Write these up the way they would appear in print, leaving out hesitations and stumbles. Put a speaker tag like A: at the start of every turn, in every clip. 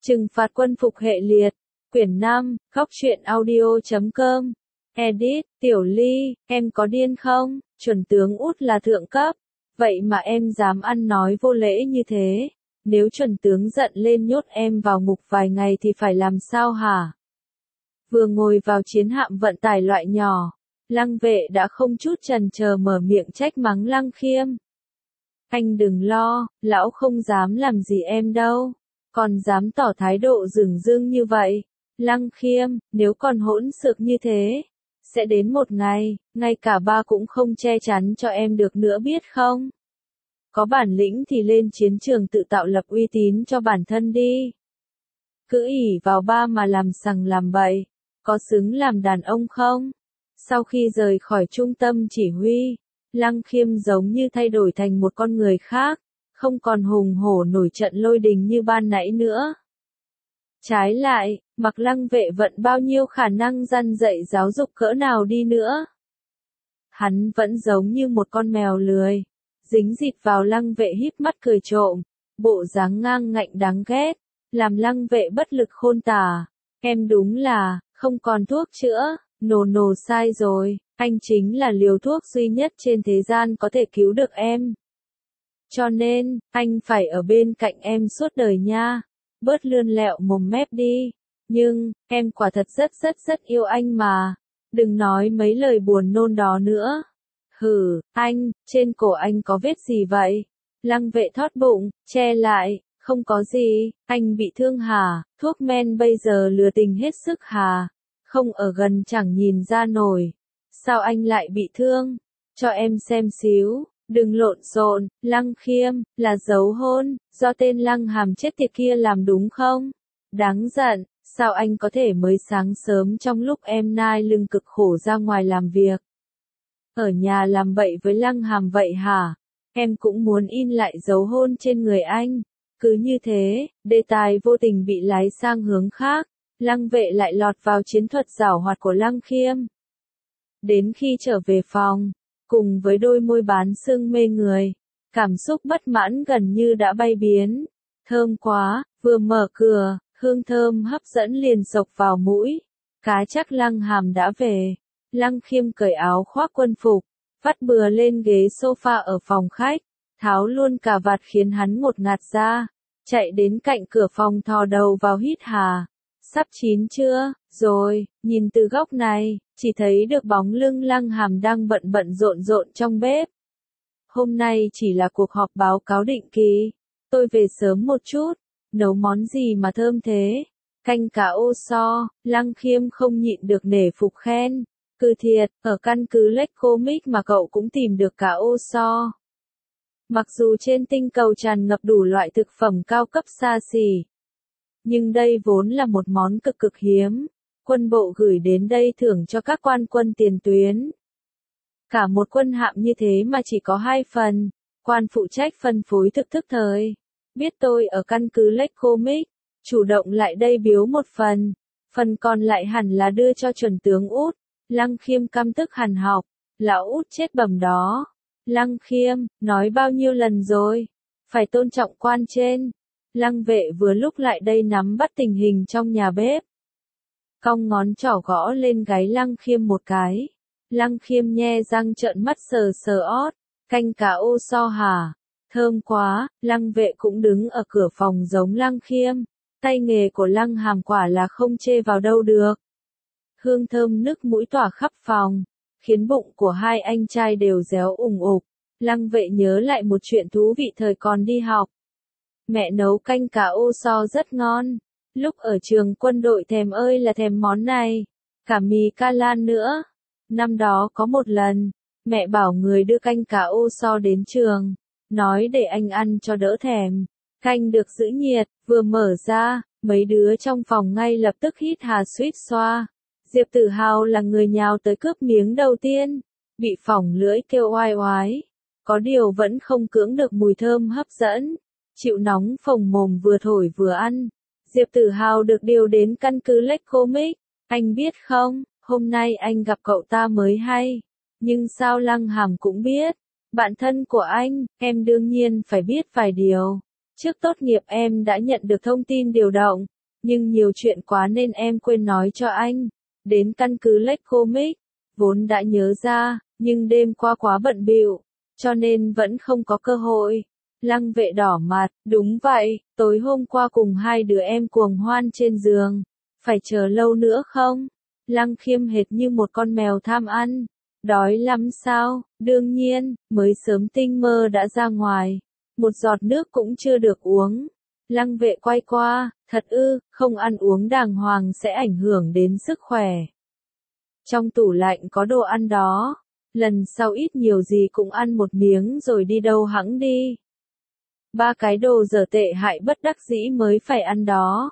A: Trừng phạt quân phục hệ liệt. Quyển 5, Góc truyện audio.com. Edit, Tiểu Ly, em có điên không? Chuẩn tướng Út là thượng cấp. Vậy mà em dám ăn nói vô lễ như thế. Nếu chuẩn tướng giận lên nhốt em vào ngục vài ngày thì phải làm sao hả? Vừa ngồi vào chiến hạm vận tải loại nhỏ, Lăng Vệ đã không chút chần chờ mở miệng trách mắng Lăng Khiêm. Anh đừng lo, lão không dám làm gì em đâu. Còn dám tỏ thái độ dửng dưng như vậy. Lăng Khiêm, nếu còn hỗn xược như thế, sẽ đến một ngày, ngay cả ba cũng không che chắn cho em được nữa biết không? Có bản lĩnh thì lên chiến trường tự tạo lập uy tín cho bản thân đi. Cứ ỷ vào ba mà làm sằng làm bậy, có xứng làm đàn ông không? Sau khi rời khỏi trung tâm chỉ huy, Lăng Khiêm giống như thay đổi thành một con người khác, không còn hùng hổ nổi trận lôi đình như ban nãy nữa. Trái lại, mặc Lăng Vệ vận bao nhiêu khả năng răn dạy giáo dục cỡ nào đi nữa, hắn vẫn giống như một con mèo lười, dính dịt vào Lăng Vệ híp mắt cười trộm, bộ dáng ngang ngạnh đáng ghét, làm Lăng Vệ bất lực khôn tả. Em đúng là, không còn thuốc chữa, nồ sai rồi, anh chính là liều thuốc duy nhất trên thế gian có thể cứu được em. Cho nên, anh phải ở bên cạnh em suốt đời nha, bớt lươn lẹo mồm mép đi. Nhưng, em quả thật rất yêu anh mà, đừng nói mấy lời buồn nôn đó nữa. Hừ, anh, trên cổ anh có vết gì vậy? Lăng Vệ thót bụng, che lại, không có gì, anh bị thương hả? Thuốc men bây giờ lừa tình hết sức hả? Không ở gần chẳng nhìn ra nổi. Sao anh lại bị thương? Cho em xem xíu. Đừng lộn xộn, Lăng Khiêm, là giấu hôn, do tên Lăng Hàm chết tiệt kia làm đúng không? Đáng giận, sao anh có thể mới sáng sớm trong lúc em nai lưng cực khổ ra ngoài làm việc, ở nhà làm bậy với Lăng Hàm vậy hả? Em cũng muốn in lại dấu hôn trên người anh. Cứ như thế, đề tài vô tình bị lái sang hướng khác, Lăng Vệ lại lọt vào chiến thuật giảo hoạt của Lăng Khiêm. Đến khi trở về phòng, cùng với đôi môi bán sưng mê người, cảm xúc bất mãn gần như đã bay biến. Thơm quá, vừa mở cửa, hương thơm hấp dẫn liền xộc vào mũi. Cá chắc Lăng Hàm đã về. Lăng Khiêm cởi áo khoác quân phục, vắt bừa lên ghế sofa ở phòng khách, tháo luôn cà vạt khiến hắn ngột ngạt ra, chạy đến cạnh cửa phòng thò đầu vào hít hà. Sắp chín chưa? Rồi, nhìn từ góc này, chỉ thấy được bóng lưng Lăng Hàm đang bận rộn trong bếp. Hôm nay chỉ là cuộc họp báo cáo định kỳ, tôi về sớm một chút, nấu món gì mà thơm thế? Canh cá ô so, Lăng Khiêm không nhịn được nể phục khen. Cứ thiệt, ở căn cứ Lake Comic mà cậu cũng tìm được cá ô so. Mặc dù trên tinh cầu tràn ngập đủ loại thực phẩm cao cấp xa xỉ, nhưng đây vốn là một món cực hiếm. Quân bộ gửi đến đây thưởng cho các quan quân tiền tuyến. Cả một quân hạm như thế mà chỉ có 2 phần, quan phụ trách phân phối thực thức thời. Biết tôi ở căn cứ Lake Comic, chủ động lại đây biếu một phần còn lại hẳn là đưa cho chuẩn tướng Út. Lăng Khiêm căm tức hằn học, lão Út chết bẩm đó. Lăng Khiêm, nói bao nhiêu lần rồi, phải tôn trọng quan trên. Lăng Vệ vừa lúc lại đây nắm bắt tình hình trong nhà bếp. Cong ngón trỏ gõ lên gáy Lăng Khiêm một cái. Lăng Khiêm nhe răng trợn mắt sờ ót. Canh cá ô so hả? Thơm quá. Lăng Vệ cũng đứng ở cửa phòng giống Lăng Khiêm. Tay nghề của Lăng Hàm quả là không chê vào đâu được. Hương thơm nức mũi tỏa khắp phòng, khiến bụng của hai anh trai đều réo ủng ục. Lăng Vệ nhớ lại một chuyện thú vị thời còn đi học. Mẹ nấu canh cá ô so rất ngon. Lúc ở trường quân đội thèm ơi là thèm món này. Cả mì ca lan nữa. Năm đó có một lần, mẹ bảo người đưa canh cá ô so đến trường, nói để anh ăn cho đỡ thèm. Canh được giữ nhiệt, vừa mở ra, mấy đứa trong phòng ngay lập tức hít hà suýt xoa. Diệp Tử Hào là người nhào tới cướp miếng đầu tiên, bị phỏng lưỡi kêu oai oái. Có điều vẫn không cưỡng được mùi thơm hấp dẫn, chịu nóng phồng mồm vừa thổi vừa ăn. Diệp Tử Hào được điều đến căn cứ Lake Comic. Anh biết không, hôm nay anh gặp cậu ta mới hay. Nhưng sao Lăng Hàm cũng biết. Bạn thân của anh, em đương nhiên phải biết vài điều. Trước tốt nghiệp em đã nhận được thông tin điều động. Nhưng nhiều chuyện quá nên em quên nói cho anh. Đến căn cứ Lake Comic, vốn đã nhớ ra, nhưng đêm qua quá bận bịu, cho nên vẫn không có cơ hội. Lăng Vệ đỏ mặt, đúng vậy, tối hôm qua cùng hai đứa em cuồng hoan trên giường. Phải chờ lâu nữa không? Lăng Khiêm hệt như một con mèo tham ăn. Đói lắm sao? Đương nhiên, mới sớm tinh mơ đã ra ngoài. Một giọt nước cũng chưa được uống. Lăng Vệ quay qua, thật ư, không ăn uống đàng hoàng sẽ ảnh hưởng đến sức khỏe. Trong tủ lạnh có đồ ăn đó. Lần sau ít nhiều gì cũng ăn một miếng rồi đi đâu hẵng đi. 3 cái đồ dở tệ hại bất đắc dĩ mới phải ăn đó.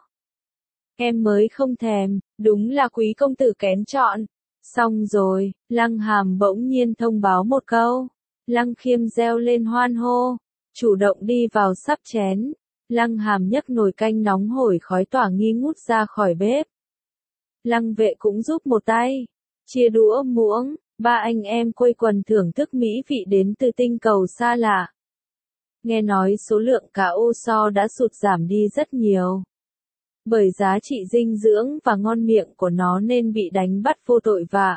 A: Em mới không thèm, đúng là quý công tử kén chọn. Xong rồi, Lăng Hàm bỗng nhiên thông báo một câu. Lăng Khiêm reo lên hoan hô, chủ động đi vào sắp chén. Lăng Hàm nhấc nồi canh nóng hổi khói tỏa nghi ngút ra khỏi bếp. Lăng Vệ cũng giúp một tay, chia đũa muỗng, 3 anh em quây quần thưởng thức mỹ vị đến từ tinh cầu xa lạ. Nghe nói số lượng cá ô so đã sụt giảm đi rất nhiều. Bởi giá trị dinh dưỡng và ngon miệng của nó nên bị đánh bắt vô tội vạ.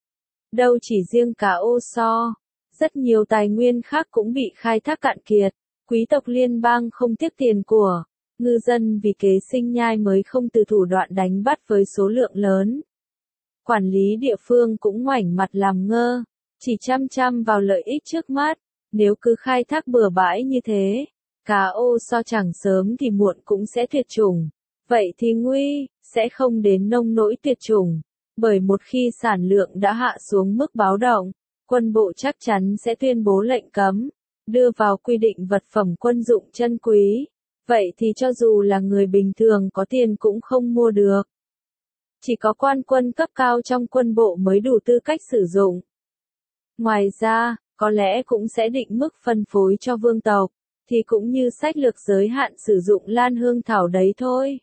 A: Đâu chỉ riêng cá ô so, rất nhiều tài nguyên khác cũng bị khai thác cạn kiệt. Quý tộc liên bang không tiếc tiền của ngư dân vì kế sinh nhai mới không từ thủ đoạn đánh bắt với số lượng lớn. Quản lý địa phương cũng ngoảnh mặt làm ngơ, chỉ chăm chăm vào lợi ích trước mắt. Nếu cứ khai thác bừa bãi như thế, cá ô so chẳng sớm thì muộn cũng sẽ tuyệt chủng. Vậy thì nguy, sẽ không đến nông nỗi tuyệt chủng. Bởi một khi sản lượng đã hạ xuống mức báo động, quân bộ chắc chắn sẽ tuyên bố lệnh cấm, đưa vào quy định vật phẩm quân dụng chân quý. Vậy thì cho dù là người bình thường có tiền cũng không mua được. Chỉ có quan quân cấp cao trong quân bộ mới đủ tư cách sử dụng. Ngoài ra, có lẽ cũng sẽ định mức phân phối cho vương tộc, thì cũng như sách lược giới hạn sử dụng lan hương thảo đấy thôi.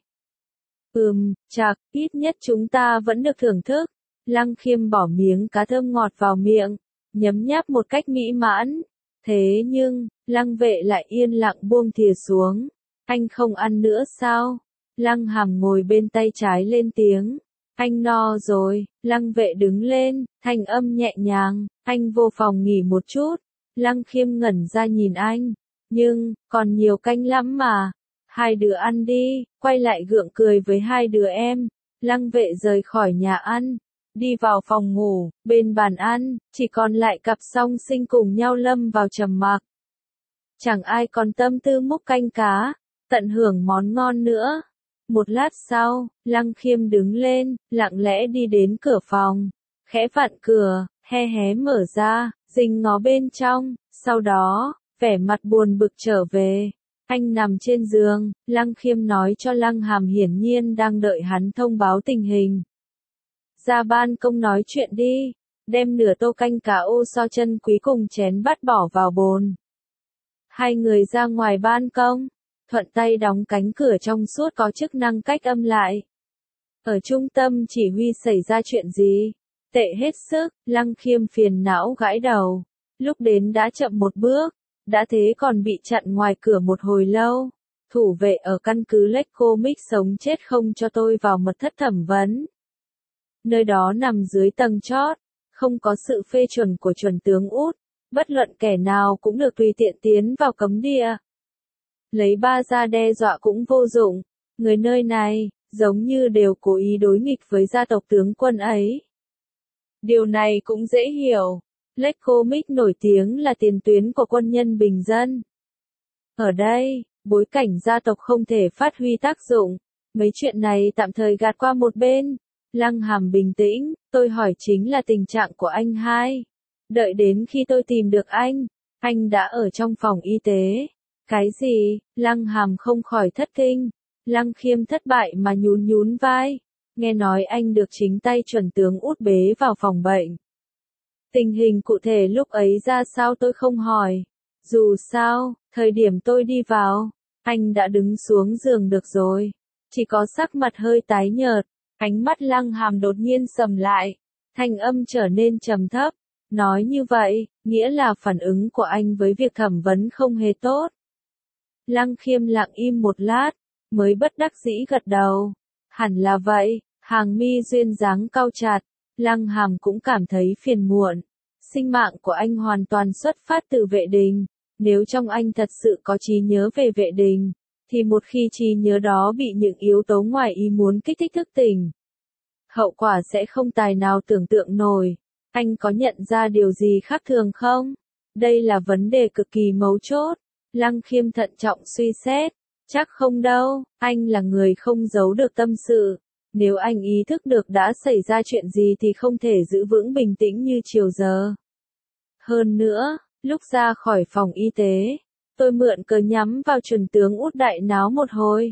A: Chạc, ít nhất chúng ta vẫn được thưởng thức. Lăng Khiêm bỏ miếng cá thơm ngọt vào miệng, nhấm nháp một cách mỹ mãn. Thế nhưng, Lăng Vệ lại yên lặng buông thìa xuống. Anh không ăn nữa sao? Lăng Hàm ngồi bên tay trái lên tiếng. Anh no rồi. Lăng Vệ đứng lên, thanh âm nhẹ nhàng. Anh vô phòng nghỉ một chút. Lăng Khiêm ngẩn ra nhìn anh. Nhưng, còn nhiều canh lắm mà. Hai đứa ăn đi, quay lại gượng cười với hai đứa em. Lăng Vệ rời khỏi nhà ăn, đi vào phòng ngủ, bên bàn ăn, chỉ còn lại cặp song sinh cùng nhau lâm vào trầm mặc. Chẳng ai còn tâm tư múc canh cá, tận hưởng món ngon nữa. Một lát sau, Lăng Khiêm đứng lên, lặng lẽ đi đến cửa phòng, khẽ vặn cửa, hé hé mở ra, rình ngó bên trong, sau đó, vẻ mặt buồn bực trở về. Anh nằm trên giường, Lăng Khiêm nói cho Lăng Hàm hiển nhiên đang đợi hắn thông báo tình hình. Ra ban công nói chuyện đi, đem nửa tô canh cá ô so chân quý cùng chén bát bỏ vào bồn. Hai người ra ngoài ban công, thuận tay đóng cánh cửa trong suốt có chức năng cách âm lại. Ở trung tâm chỉ huy xảy ra chuyện gì? Tệ hết sức, Lăng Khiêm phiền não gãi đầu. Lúc đến đã chậm một bước. Đã thế còn bị chặn ngoài cửa một hồi lâu. Thủ vệ ở căn cứ Lake Comic sống chết không cho tôi vào mật thất thẩm vấn. Nơi đó nằm dưới tầng chót, không có sự phê chuẩn của chuẩn tướng Út, bất luận kẻ nào cũng được tùy tiện tiến vào cấm địa. Lấy ba ra đe dọa cũng vô dụng, người nơi này, giống như đều cố ý đối nghịch với gia tộc tướng quân ấy. Điều này cũng dễ hiểu. Lake Comic nổi tiếng là tiền tuyến của quân nhân bình dân. Ở đây, bối cảnh gia tộc không thể phát huy tác dụng. Mấy chuyện này tạm thời gạt qua một bên. Lăng Hàm bình tĩnh, tôi hỏi chính là tình trạng của anh hai. Đợi đến khi tôi tìm được anh đã ở trong phòng y tế. Cái gì? Lăng Hàm không khỏi thất kinh. Lăng Khiêm thất bại mà nhún nhún vai. Nghe nói anh được chính tay chuẩn tướng Út bế vào phòng bệnh. Tình hình cụ thể lúc ấy ra sao tôi không hỏi. Dù sao, thời điểm tôi đi vào, anh đã đứng xuống giường được rồi. Chỉ có sắc mặt hơi tái nhợt, ánh mắt Lăng Hàm đột nhiên sầm lại. Thanh âm trở nên trầm thấp. Nói như vậy, nghĩa là phản ứng của anh với việc thẩm vấn không hề tốt. Lăng Khiêm lặng im một lát, mới bất đắc dĩ gật đầu. Hẳn là vậy, hàng mi duyên dáng cau chặt, Lăng Hàm cũng cảm thấy phiền muộn. Sinh mạng của anh hoàn toàn xuất phát từ Vệ Đình. Nếu trong anh thật sự có trí nhớ về Vệ Đình, thì một khi trí nhớ đó bị những yếu tố ngoài ý muốn kích thích thức tỉnh, hậu quả sẽ không tài nào tưởng tượng nổi. Anh có nhận ra điều gì khác thường không? Đây là vấn đề cực kỳ mấu chốt. Lăng Khiêm thận trọng suy xét. Chắc không đâu, anh là người không giấu được tâm sự. Nếu anh ý thức được đã xảy ra chuyện gì thì không thể giữ vững bình tĩnh như chiều giờ. Hơn nữa, lúc ra khỏi phòng y tế, tôi mượn cớ nhắm vào Chuẩn tướng Út đại náo một hồi.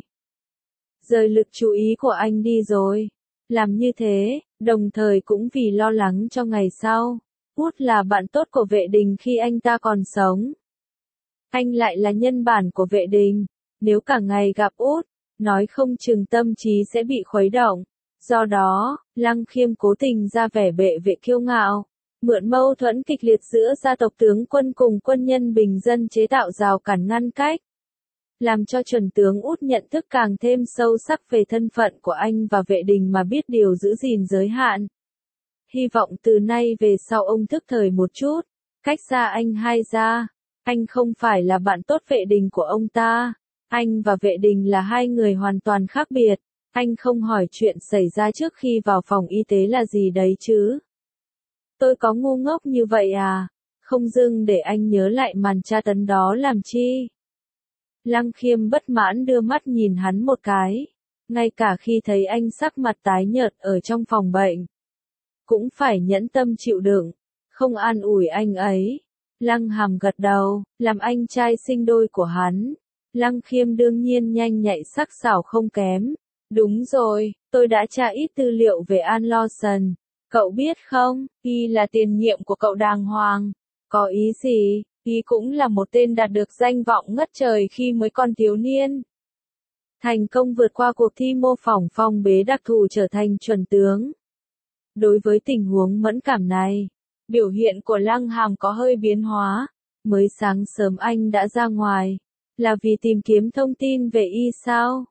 A: Rời lực chú ý của anh đi rồi. Làm như thế, đồng thời cũng vì lo lắng cho ngày sau. Út là bạn tốt của Vệ Đình khi anh ta còn sống. Anh lại là nhân bản của Vệ Đình. Nếu cả ngày gặp Út, nói không chừng tâm trí sẽ bị khuấy động. Do đó, Lăng Khiêm cố tình ra vẻ bệ vệ kiêu ngạo, mượn mâu thuẫn kịch liệt giữa gia tộc tướng quân cùng quân nhân bình dân chế tạo rào cản ngăn cách, làm cho Chuẩn tướng Út nhận thức càng thêm sâu sắc về thân phận của anh và Vệ Đình mà biết điều giữ gìn giới hạn. Hy vọng từ nay về sau ông thức thời một chút, cách xa anh hai ra. Anh không phải là bạn tốt Vệ Đình của ông ta. Anh và Vệ Đình là hai người hoàn toàn khác biệt. Anh không hỏi chuyện xảy ra trước khi vào phòng y tế là gì đấy chứ. Tôi có ngu ngốc như vậy à? Không dưng để anh nhớ lại màn tra tấn đó làm chi? Lăng Khiêm bất mãn đưa mắt nhìn hắn một cái. Ngay cả khi thấy anh sắc mặt tái nhợt ở trong phòng bệnh, cũng phải nhẫn tâm chịu đựng, không an ủi anh ấy. Lăng Hàm gật đầu, làm anh trai sinh đôi của hắn. Lăng Khiêm đương nhiên nhanh nhạy sắc sảo không kém. Đúng rồi, tôi đã tra ít tư liệu về An Lawson. Cậu biết không, y là tiền nhiệm của cậu đàng hoàng. Có ý gì? Y cũng là một tên đạt được danh vọng ngất trời khi mới còn thiếu niên. Thành công vượt qua cuộc thi mô phỏng phong bế đặc thù trở thành chuẩn tướng. Đối với tình huống mẫn cảm này, biểu hiện của Lăng Hàm có hơi biến hóa. Mới sáng sớm anh đã ra ngoài. Là vì tìm kiếm thông tin về y sao?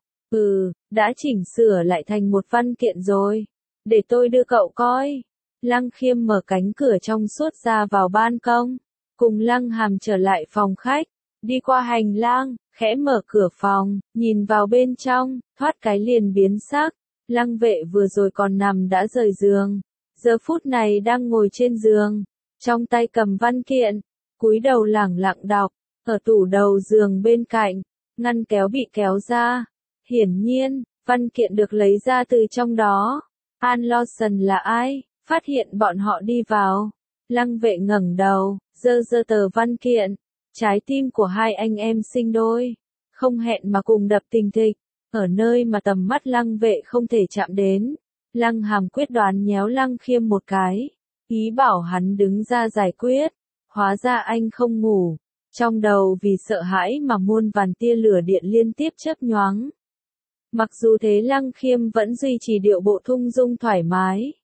A: Đã chỉnh sửa lại thành một văn kiện rồi. Để tôi đưa cậu coi. Lăng Khiêm mở cánh cửa trong suốt ra vào ban công. Cùng Lăng Hàm trở lại phòng khách. Đi qua hành lang, khẽ mở cửa phòng, nhìn vào bên trong, thoát cái liền biến sắc. Lăng Vệ vừa rồi còn nằm đã rời giường. Giờ phút này đang ngồi trên giường. Trong tay cầm văn kiện. Cúi đầu lẳng lặng đọc. Ở tủ đầu giường bên cạnh, ngăn kéo bị kéo ra. Hiển nhiên, văn kiện được lấy ra từ trong đó. An Lawson là ai? Phát hiện bọn họ đi vào. Lăng Vệ ngẩng đầu, giơ tờ văn kiện. Trái tim của hai anh em sinh đôi, không hẹn mà cùng đập thình thịch. Ở nơi mà tầm mắt Lăng Vệ không thể chạm đến, Lăng Hàm quyết đoán nhéo Lăng Khiêm một cái, ý bảo hắn đứng ra giải quyết. Hóa ra anh không ngủ. Trong đầu vì sợ hãi mà muôn vàn tia lửa điện liên tiếp chớp nhoáng. Mặc dù thế Lăng Khiêm vẫn duy trì điệu bộ thung dung thoải mái.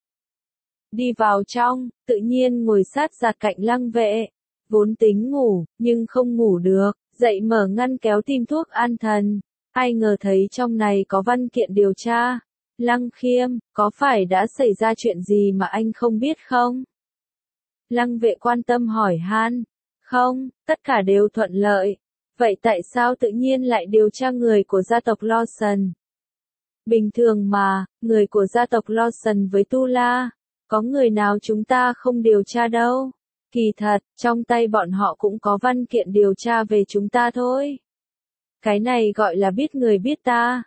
A: Đi vào trong, tự nhiên ngồi sát giạt cạnh Lăng Vệ. Vốn tính ngủ, nhưng không ngủ được, dậy mở ngăn kéo tìm thuốc an thần. Ai ngờ thấy trong này có văn kiện điều tra. Lăng Khiêm, có phải đã xảy ra chuyện gì mà anh không biết không? Lăng Vệ quan tâm hỏi han. Không, tất cả đều thuận lợi. Vậy tại sao tự nhiên lại điều tra người của gia tộc Lawson? Bình thường mà, người của gia tộc Lawson với Tu La, có người nào chúng ta không điều tra đâu. Kỳ thật, trong tay bọn họ cũng có văn kiện điều tra về chúng ta thôi. Cái này gọi là biết người biết ta.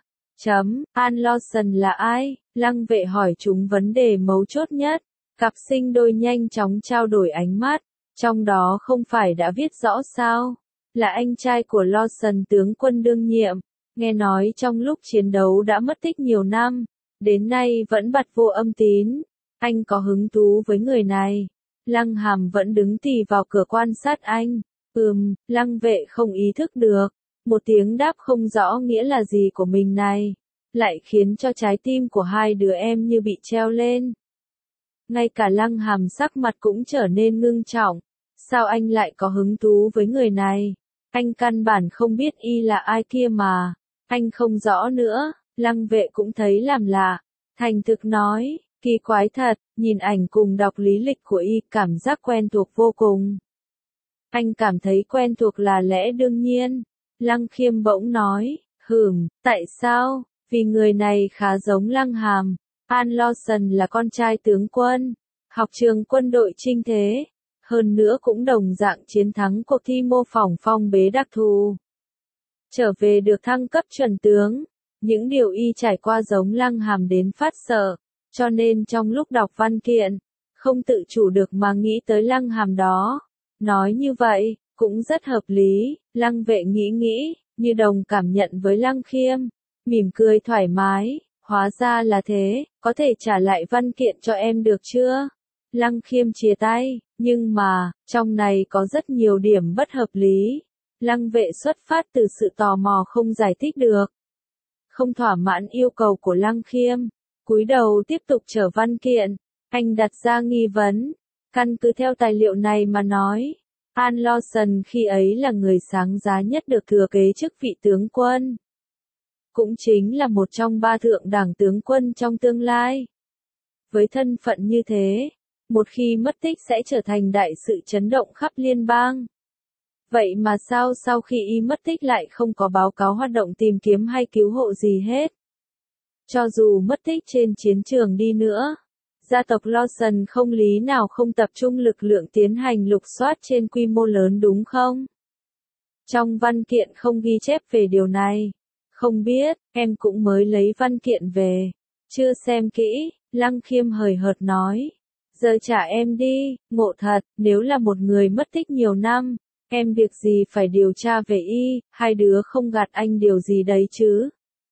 A: An Lawson là ai? Lăng Vệ hỏi chúng vấn đề mấu chốt nhất. Cặp sinh đôi nhanh chóng trao đổi ánh mắt. Trong đó không phải đã viết rõ sao? Là anh trai của Lawson tướng quân đương nhiệm. Nghe nói trong lúc chiến đấu đã mất tích nhiều năm. Đến nay vẫn bặt vô âm tín. Anh có hứng thú với người này. Lăng Hàm vẫn đứng tì vào cửa quan sát anh. Lăng Vệ không ý thức được. Một tiếng đáp không rõ nghĩa là gì của mình này. Lại khiến cho trái tim của hai đứa em như bị treo lên. Ngay cả Lăng Hàm sắc mặt cũng trở nên ngưng trọng. Sao anh lại có hứng thú với người này? Anh căn bản không biết y là ai kia mà. Anh không rõ nữa. Lăng vệ cũng thấy làm lạ, thành thực nói, kỳ quái thật, nhìn ảnh cùng đọc lý lịch của y cảm giác quen thuộc vô cùng. Anh cảm thấy quen thuộc là lẽ đương nhiên. Lăng Khiêm bỗng nói, tại sao? Vì người này khá giống Lăng Hàm. An Lawson là con trai tướng quân, học trường quân đội chinh thế, hơn nữa cũng đồng dạng chiến thắng cuộc thi mô phỏng phong bế đặc thù. Trở về được thăng cấp chuẩn tướng, những điều y trải qua giống Lăng Hàm đến phát sợ, cho nên trong lúc đọc văn kiện, không tự chủ được mà nghĩ tới Lăng Hàm đó. Nói như vậy, cũng rất hợp lý, Lăng vệ nghĩ, như đồng cảm nhận với Lăng Khiêm, mỉm cười thoải mái, hóa ra là thế, có thể trả lại văn kiện cho em được chưa? Lăng Khiêm chìa tay, nhưng mà, trong này có rất nhiều điểm bất hợp lý. Lăng vệ xuất phát từ sự tò mò không giải thích được. Không thỏa mãn yêu cầu của Lăng Khiêm, cúi đầu tiếp tục trở văn kiện, anh đặt ra nghi vấn, căn cứ theo tài liệu này mà nói. An Lawson khi ấy là người sáng giá nhất được thừa kế chức vị tướng quân. Cũng chính là một trong 3 thượng đẳng tướng quân trong tương lai. Với thân phận như thế, một khi mất tích sẽ trở thành đại sự chấn động khắp liên bang. Vậy mà sao sau khi y mất tích lại không có báo cáo hoạt động tìm kiếm hay cứu hộ gì hết? Cho dù mất tích trên chiến trường đi nữa, gia tộc Lawson không lý nào không tập trung lực lượng tiến hành lục soát trên quy mô lớn đúng không? Trong văn kiện không ghi chép về điều này. Không biết, em cũng mới lấy văn kiện về. Chưa xem kỹ, Lăng Khiêm hời hợt nói. Giờ trả em đi, ngộ thật, nếu là một người mất tích nhiều năm, em việc gì phải điều tra về y, hai đứa không gạt anh điều gì đấy chứ?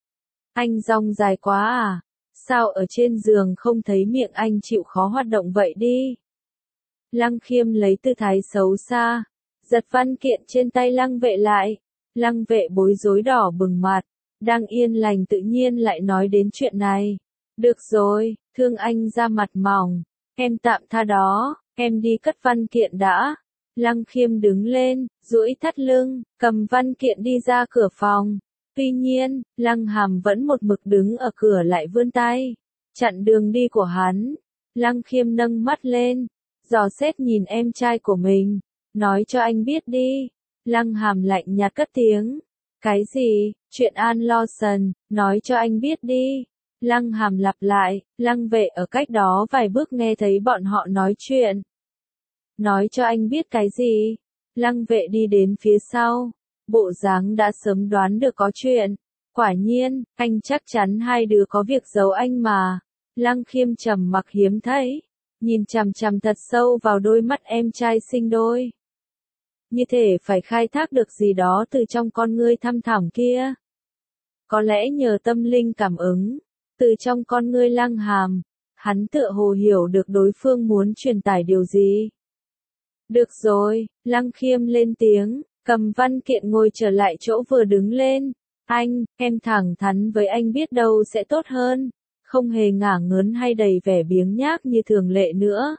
A: Anh dong dài quá à? Sao ở trên giường không thấy miệng anh chịu khó hoạt động vậy đi? Lăng Khiêm lấy tư thái xấu xa, giật văn kiện trên tay Lăng vệ lại. Lăng vệ bối rối đỏ bừng mặt, đang yên lành tự nhiên lại nói đến chuyện này. Được rồi, thương anh ra mặt mỏng, em tạm tha đó, em đi cất văn kiện đã. Lăng Khiêm đứng lên, duỗi thắt lưng, cầm văn kiện đi ra cửa phòng. Tuy nhiên, Lăng Hàm vẫn một mực đứng ở cửa lại vươn tay, chặn đường đi của hắn. Lăng Khiêm nâng mắt lên, dò xét nhìn em trai của mình, nói cho anh biết đi. Lăng Hàm lạnh nhạt cất tiếng. Cái gì? Chuyện An Lawson, nói cho anh biết đi. Lăng Hàm lặp lại, Lăng vệ ở cách đó vài bước nghe thấy bọn họ nói chuyện. Nói cho anh biết cái gì? Lăng vệ đi đến phía sau, bộ dáng đã sớm đoán được có chuyện. Quả nhiên, anh chắc chắn hai đứa có việc giấu anh mà. Lăng Khiêm trầm mặc hiếm thấy, nhìn chằm chằm thật sâu vào đôi mắt em trai sinh đôi. Như thể phải khai thác được gì đó từ trong con ngươi thăm thẳm kia. Có lẽ nhờ tâm linh cảm ứng, từ trong con ngươi Lăng Hàm, hắn tựa hồ hiểu được đối phương muốn truyền tải điều gì. Được rồi, Lăng Khiêm lên tiếng, cầm văn kiện ngồi trở lại chỗ vừa đứng lên. Anh, em thẳng thắn với anh biết đâu sẽ tốt hơn, không hề ngả ngớn hay đầy vẻ biếng nhác như thường lệ nữa.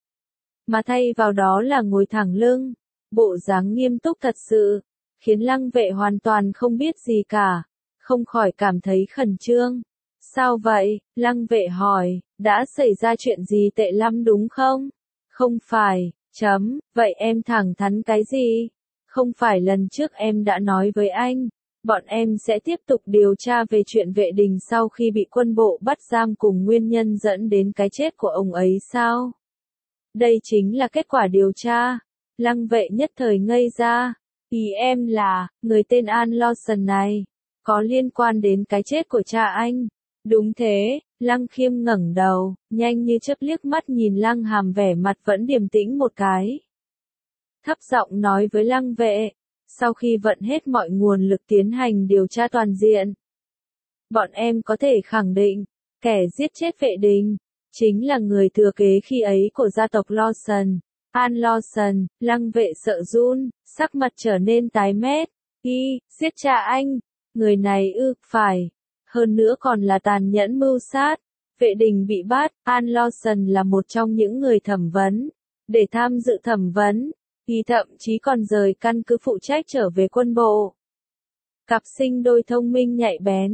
A: Mà thay vào đó là ngồi thẳng lưng, bộ dáng nghiêm túc thật sự, khiến Lăng vệ hoàn toàn không biết gì cả, không khỏi cảm thấy khẩn trương. Sao vậy? Lăng vệ hỏi, đã xảy ra chuyện gì tệ lắm đúng không? Không phải, vậy em thẳng thắn cái gì? Không phải lần trước em đã nói với anh, bọn em sẽ tiếp tục điều tra về chuyện Vệ Đình sau khi bị quân bộ bắt giam cùng nguyên nhân dẫn đến cái chết của ông ấy sao? Đây chính là kết quả điều tra. Lăng vệ nhất thời ngây ra. Ý em là, người tên An Lawson này, có liên quan đến cái chết của cha anh. Đúng thế, Lăng Khiêm ngẩng đầu, nhanh như chớp liếc mắt nhìn Lăng Hàm vẻ mặt vẫn điềm tĩnh một cái. Thấp giọng nói với Lăng vệ, sau khi vận hết mọi nguồn lực tiến hành điều tra toàn diện, bọn em có thể khẳng định, kẻ giết chết Vệ Đình, chính là người thừa kế khi ấy của gia tộc Lawson. An Lawson. Lăng vệ sợ run, sắc mặt trở nên tái mét. Giết cha anh, người này phải. Hơn nữa còn là tàn nhẫn mưu sát. Vệ Đình bị bắt, An Lawson là một trong những người thẩm vấn. Để tham dự thẩm vấn, thậm chí còn rời căn cứ phụ trách trở về quân bộ. Cặp sinh đôi thông minh nhạy bén,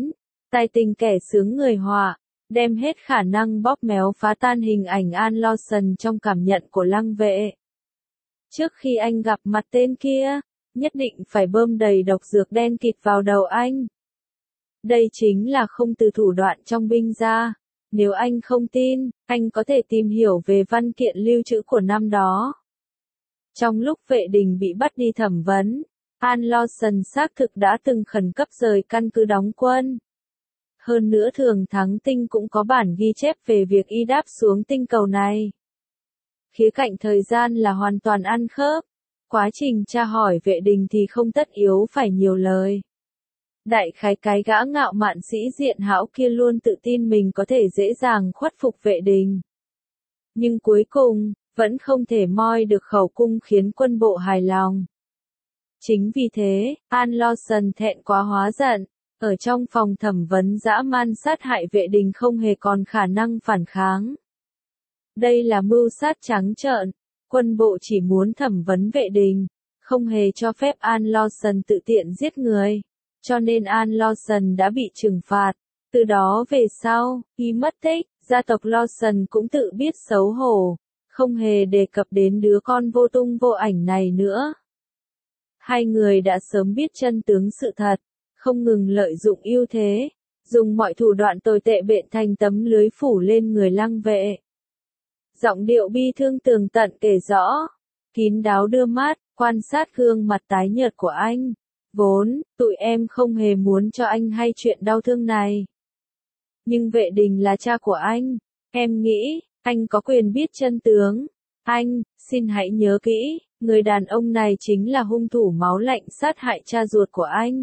A: Tài tình kẻ sướng người họa, đem hết khả năng bóp méo phá tan hình ảnh An Lawson trong cảm nhận của Lăng Vệ. Trước khi anh gặp mặt tên kia, nhất định phải bơm đầy độc dược đen kịt vào đầu anh. Đây chính là không từ thủ đoạn trong binh gia. Nếu anh không tin, anh có thể tìm hiểu về văn kiện lưu trữ của năm đó. Trong lúc Vệ Đình bị bắt đi thẩm vấn, An Lawson xác thực đã từng khẩn cấp rời căn cứ đóng quân. Hơn nữa Thường Thắng Tinh cũng có bản ghi chép về việc y đáp xuống tinh cầu này. Khía cạnh thời gian là hoàn toàn ăn khớp. Quá trình tra hỏi Vệ Đình thì không tất yếu phải nhiều lời. Đại khái cái gã ngạo mạn sĩ diện hão kia luôn tự tin mình có thể dễ dàng khuất phục Vệ Đình. Nhưng cuối cùng, vẫn không thể moi được khẩu cung khiến quân bộ hài lòng. Chính vì thế, An Lawson thẹn quá hóa giận, ở trong phòng thẩm vấn dã man sát hại Vệ Đình không hề còn khả năng phản kháng. Đây là mưu sát trắng trợn, quân bộ chỉ muốn thẩm vấn Vệ Đình, không hề cho phép An Lawson tự tiện giết người. Cho nên An Lawson đã bị trừng phạt. Từ đó về sau, khi mất tích, gia tộc Lawson cũng tự biết xấu hổ, không hề đề cập đến đứa con vô tung vô ảnh này nữa. Hai người đã sớm biết chân tướng sự thật, không ngừng lợi dụng ưu thế, dùng mọi thủ đoạn tồi tệ bện thành tấm lưới phủ lên người Lăng Vệ. Giọng điệu bi thương tường tận kể rõ, kín đáo đưa mắt, quan sát gương mặt tái nhợt của anh. Vốn, tụi em không hề muốn cho anh hay chuyện đau thương này. Nhưng Vệ Đình là cha của anh, em nghĩ, anh có quyền biết chân tướng. Anh, xin hãy nhớ kỹ, người đàn ông này chính là hung thủ máu lạnh sát hại cha ruột của anh.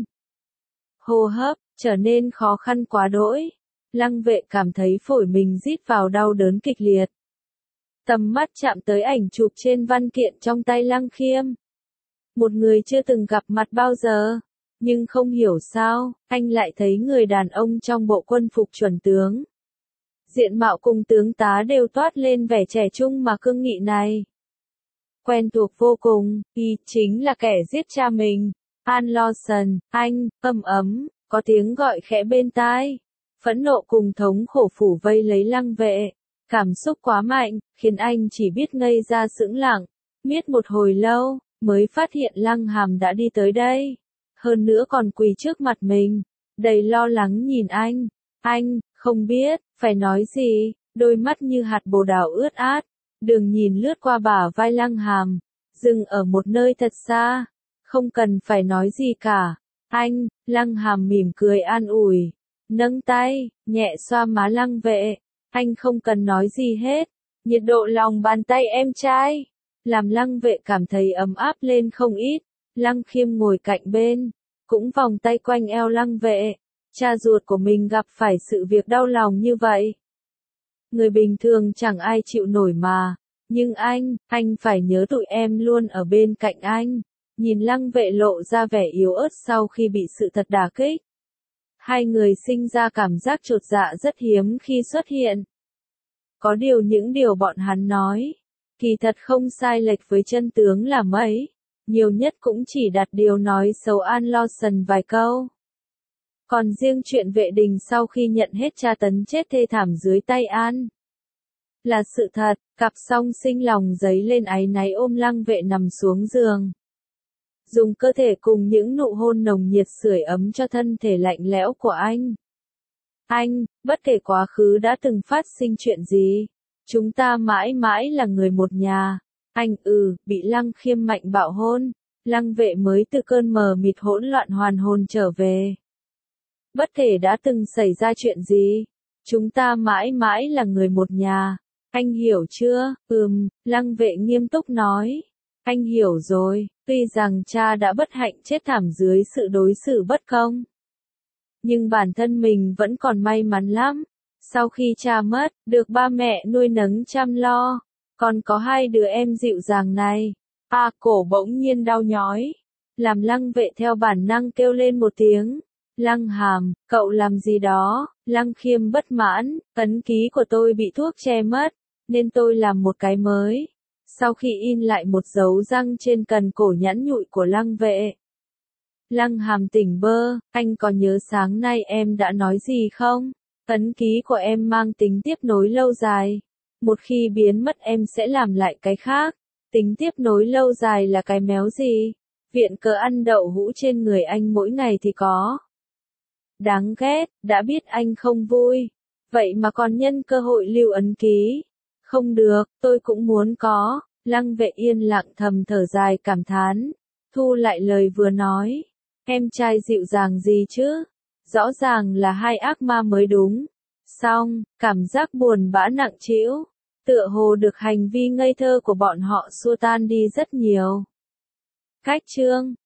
A: Hô hấp, trở nên khó khăn quá đỗi. Lăng Vệ cảm thấy phổi mình rít vào đau đớn kịch liệt. Tầm mắt chạm tới ảnh chụp trên văn kiện trong tay Lăng Khiêm. Một người chưa từng gặp mặt bao giờ. Nhưng không hiểu sao, anh lại thấy người đàn ông trong bộ quân phục chuẩn tướng. Diện mạo cùng tướng tá đều toát lên vẻ trẻ trung mà cương nghị này. Quen thuộc vô cùng, y chính là kẻ giết cha mình. An Lawson, anh, ấm, có tiếng gọi khẽ bên tai. Phẫn nộ cùng thống khổ phủ vây lấy Lăng Vệ. Cảm xúc quá mạnh, khiến anh chỉ biết ngây ra sững lặng. Miết một hồi lâu, mới phát hiện Lăng Hàm đã đi tới đây. Hơn nữa còn quỳ trước mặt mình, đầy lo lắng nhìn anh. Anh, không biết, phải nói gì, đôi mắt như hạt bồ đào ướt át. Đường nhìn lướt qua bả vai Lăng Hàm, dừng ở một nơi thật xa. Không cần phải nói gì cả. Anh, Lăng Hàm mỉm cười an ủi. Nâng tay, nhẹ xoa má Lăng Vệ. Anh không cần nói gì hết. Nhiệt độ lòng bàn tay em trai làm Lăng Vệ cảm thấy ấm áp lên không ít. Lăng Khiêm ngồi cạnh bên, cũng vòng tay quanh eo Lăng Vệ. Cha ruột của mình gặp phải sự việc đau lòng như vậy. Người bình thường chẳng ai chịu nổi mà. Nhưng anh phải nhớ tụi em luôn ở bên cạnh anh. Nhìn Lăng Vệ lộ ra vẻ yếu ớt sau khi bị sự thật đả kích. Hai người sinh ra cảm giác chột dạ rất hiếm khi xuất hiện. Có điều những điều bọn hắn nói, kỳ thật không sai lệch với chân tướng là mấy. Nhiều nhất cũng chỉ đặt điều nói xấu An Lawson vài câu. Còn riêng chuyện Vệ Đình sau khi nhận hết tra tấn chết thê thảm dưới tay An. Là sự thật, cặp song sinh lòng giấy lên áy náy ôm Lăng Vệ nằm xuống giường. Dùng cơ thể cùng những nụ hôn nồng nhiệt sưởi ấm cho thân thể lạnh lẽo của anh. Anh, bất kể quá khứ đã từng phát sinh chuyện gì, chúng ta mãi mãi là người một nhà. Anh bị Lăng Khiêm mạnh bạo hôn, Lăng Vệ mới từ cơn mờ mịt hỗn loạn hoàn hồn trở về. Bất kể đã từng xảy ra chuyện gì, chúng ta mãi mãi là người một nhà. Anh hiểu chưa? Lăng Vệ nghiêm túc nói. Anh hiểu rồi, tuy rằng cha đã bất hạnh chết thảm dưới sự đối xử bất công. Nhưng bản thân mình vẫn còn may mắn lắm. Sau khi cha mất, được ba mẹ nuôi nấng chăm lo. Còn có hai đứa em dịu dàng này. Cổ bỗng nhiên đau nhói. Làm Lăng Vệ theo bản năng kêu lên một tiếng. Lăng Hàm, cậu làm gì đó? Lăng Khiêm bất mãn, ấn ký của tôi bị thuốc che mất, nên tôi làm một cái mới. Sau khi in lại một dấu răng trên cần cổ nhẵn nhụi của Lăng Vệ. Lăng Hàm tỉnh bơ, anh có nhớ sáng nay em đã nói gì không? Ấn ký của em mang tính tiếp nối lâu dài. Một khi biến mất em sẽ làm lại cái khác. Tính tiếp nối lâu dài là cái méo gì? Viện cớ ăn đậu hũ trên người anh mỗi ngày thì có. Đáng ghét, đã biết anh không vui. Vậy mà còn nhân cơ hội lưu ấn ký. Không được, tôi cũng muốn có. Lăng Vệ yên lặng thầm thở dài cảm thán. Thu lại lời vừa nói. Em trai dịu dàng gì chứ? Rõ ràng là hai ác ma mới đúng. Xong, cảm giác buồn bã nặng trĩu. Tựa hồ được hành vi ngây thơ của bọn họ xua tan đi rất nhiều. Cách chương